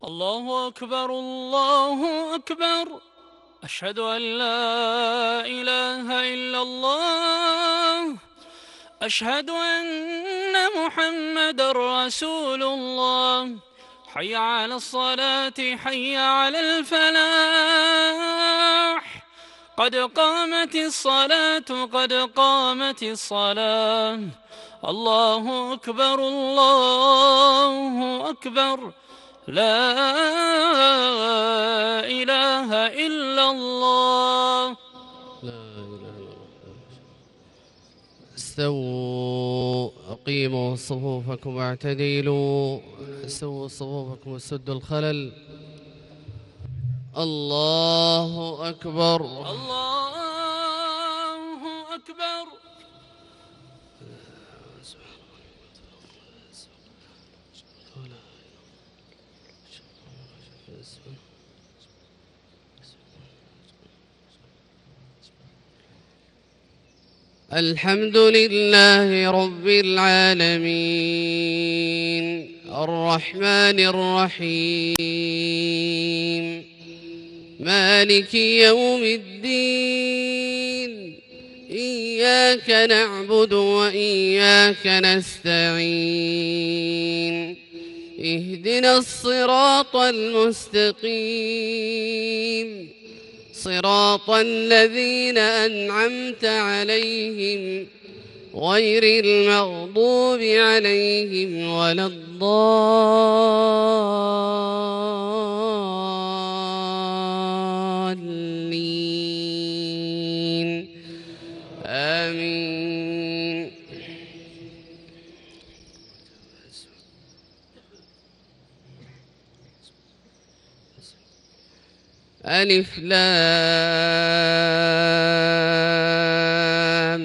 الله أكبر الله أكبر. أشهد أن لا إله إلا الله. أشهد أن محمدًا رسول الله. حي على الصلاة حي على الفلاح. قد قامت الصلاة قد قامت الصلاة. الله أكبر الله أكبر. لا إله إلا الله. لا إله إلا الله. استووا، أقيموا صفوفكم واعتدلوا. استووا صفوفكم وسدوا الخلل. الله أكبر الله أكبر. الحمد لله رب العالمين الرحمن الرحيم مالك يوم الدين. إياك نعبد وإياك نستعين. اهدنا الصراط المستقيم، صراط الذين أنعمت عليهم غير المغضوب عليهم ولا الضالين. آمين. ألف لام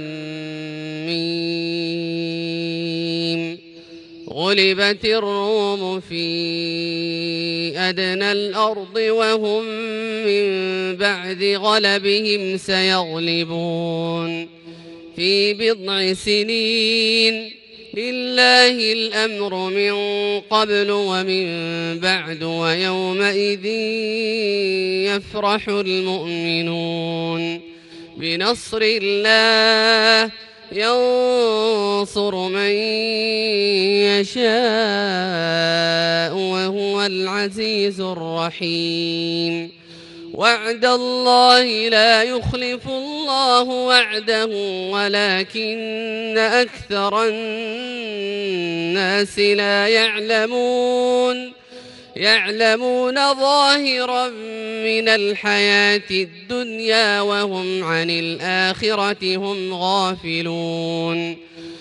ميم. غلبت الروم في أدنى الأرض وهم من بعد غلبهم سيغلبون في بضع سنين. لله الأمر من قبل ومن بعد ويومئذ يفرح المؤمنون بنصر الله. ينصر من يشاء وهو العزيز الرحيم. وعد الله لا يخلف الله وعده ولكن أكثر الناس لا يعلمون ظاهرا من الحياة الدنيا وهم عن الآخرة هم غافلون.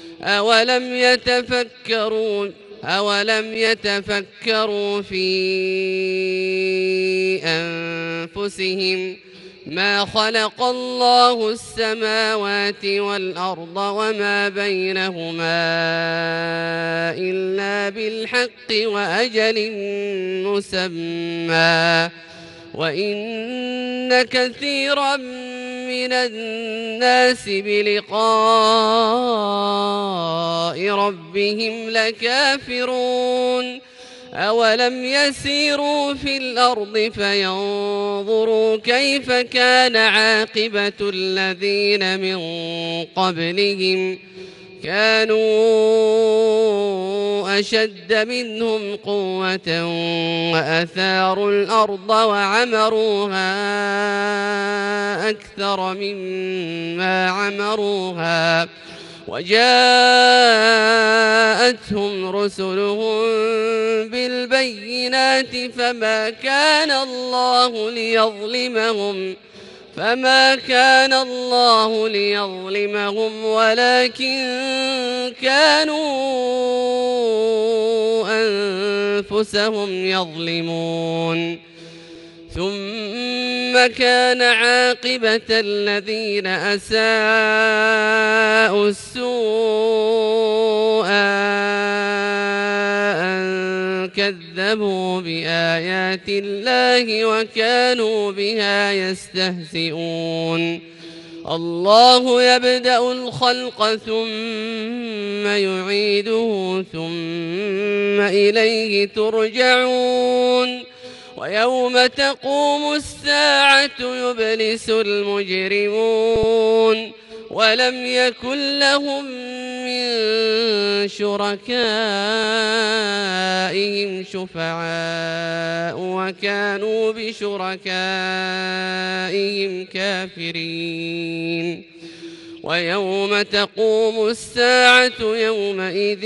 أولم يتفكروا في أنفسهم ما خلق الله السماوات والأرض وما بينهما إلا بالحق وأجل مسمى وإن كثيرا من الناس بلقاء ربهم لكافرون. أولم يسيروا في الأرض فينظروا كيف كان عاقبة الذين من قبلهم كانوا أشد منهم قوة وأثاروا الأرض وعمروها أكثر مما عمروها وجاءتهم رسلهم بالبينات فما كان الله ليظلمهم ولكن كانوا أنفسهم يظلمون. ثم كان عاقبة الذين أساءوا السوء أن كذبوا بآيات الله وكانوا بها يستهزئون. الله يبدأ الخلق ثم يعيده ثم إليه ترجعون. ويوم تقوم الساعة يبلس المجرمون ولم يكن لهم من شركائهم شفعاء وكانوا بشركائهم كافرين ويوم تقوم الساعة يومئذ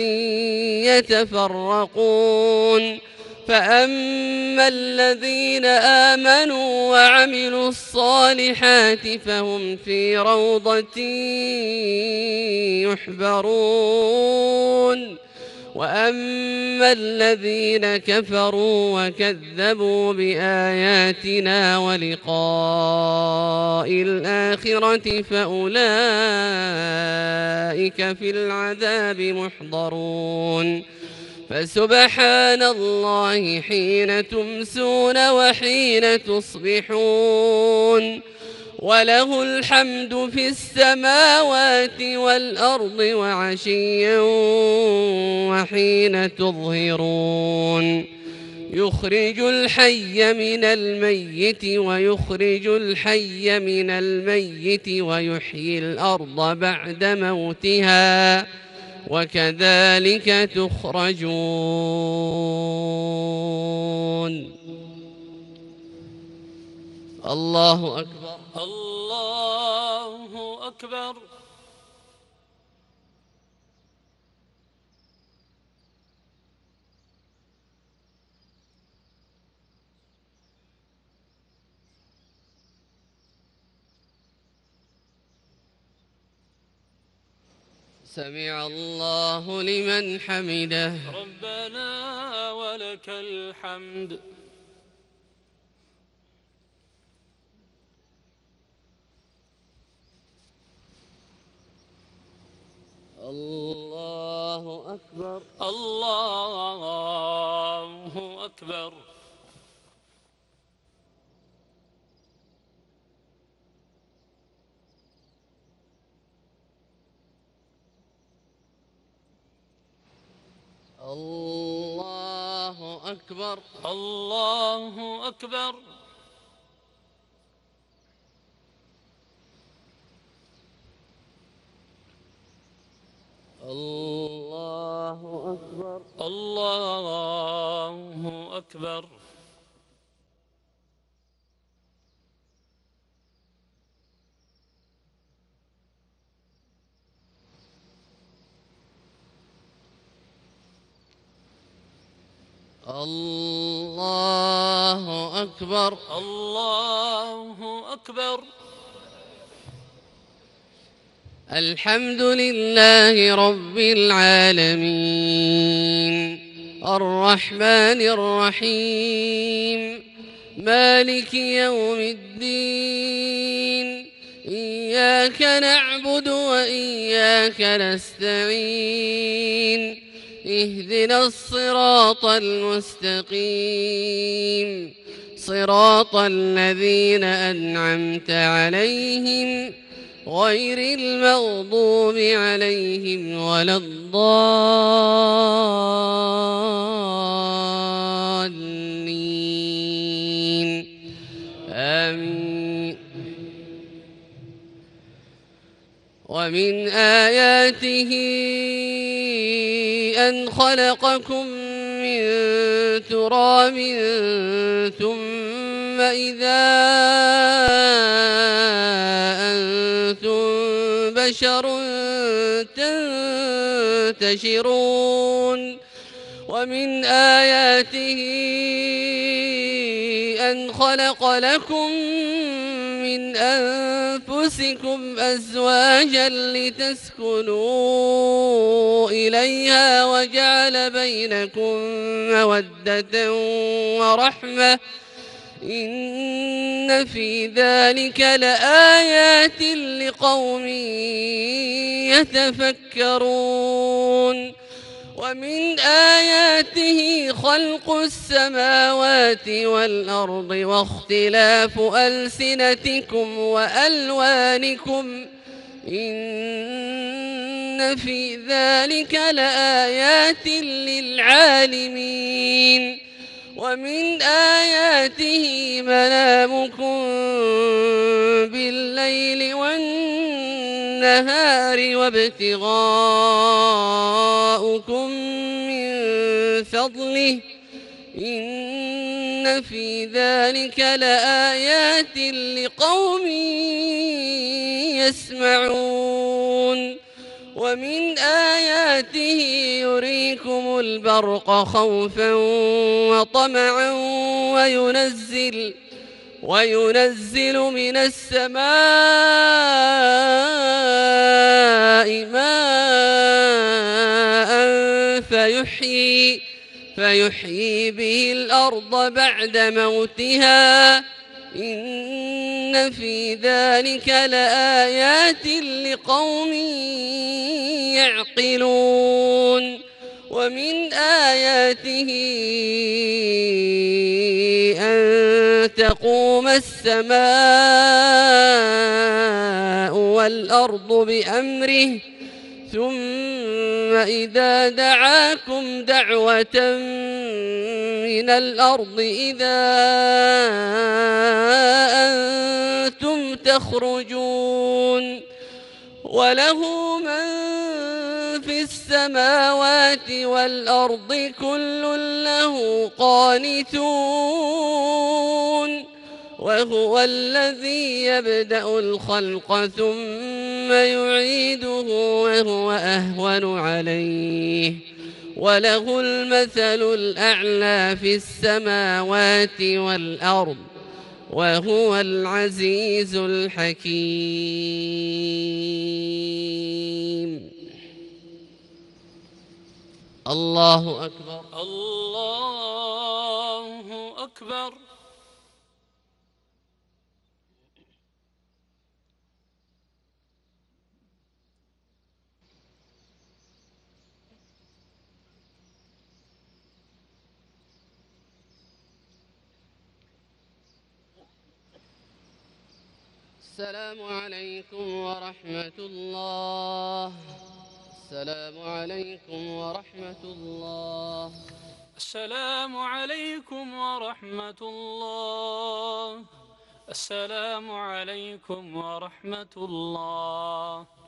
يتفرقون فأما الذين آمنوا وعملوا الصالحات فهم في روضة يحبرون وأما الذين كفروا وكذبوا بآياتنا ولقاء الآخرة فأولئك في العذاب محضرون فسبحان الله حين تمسون وحين تصبحون وله الحمد في السماوات والأرض وعشيا وحين تظهرون يخرج الحي من الميت ويخرج الحي من الميت ويحيي الأرض بعد موتها وكذلك تخرجون. الله أكبر. الله أكبر. سمع الله لمن حمده. ربنا ولك الحمد. الله أكبر. الله أكبر. الله أكبر. الله أكبر. الله أكبر. الله أكبر. الله أكبر. الله أكبر. الحمد لله رب العالمين الرحمن الرحيم مالك يوم الدين إياك نعبد وإياك نستعين اهدنا الصراط المستقيم صراط الذين أنعمت عليهم غير المغضوب عليهم ولا الضالين آمين. ومن آياته أن خلقكم من تراب ثم إذا أنتم بشر تنتشرون. ومن آياته أن خلق لكم من أنفسكم أزواجا لتسكنوا إليها وجعل بينكم مودة ورحمة إن في ذلك لآيات لقوم يتفكرون. ومن آياته خلق السماوات والأرض واختلاف ألسنتكم وألوانكم إن في ذلك لآيات للعالمين. ومن آياته منامكم بالليل والنهار وابتغاؤكم من فضله إن في ذلك لآيات لقوم يسمعون ومن آياته يريكم البرق خوفا وطمعا وينزل من السماء ماء فيحيي به الأرض بعد موتها إن في ذلك لآيات لقوم يعقلون ومن آياته أن تقوم السماء والأرض بأمره ثم إذا دعاكم دعوة من الأرض إذا أنتم تخرجون وله من في السماوات والأرض كل له قانتون وهو الذي يبدأ الخلق ثم يعيده وهو أهون عليه وله المثل الأعلى في السماوات والأرض وهو العزيز الحكيم. الله أكبر. الله أكبر. السلام عليكم ورحمة الله. السلام عليكم ورحمة الله. السلام عليكم ورحمة الله. السلام عليكم ورحمة الله.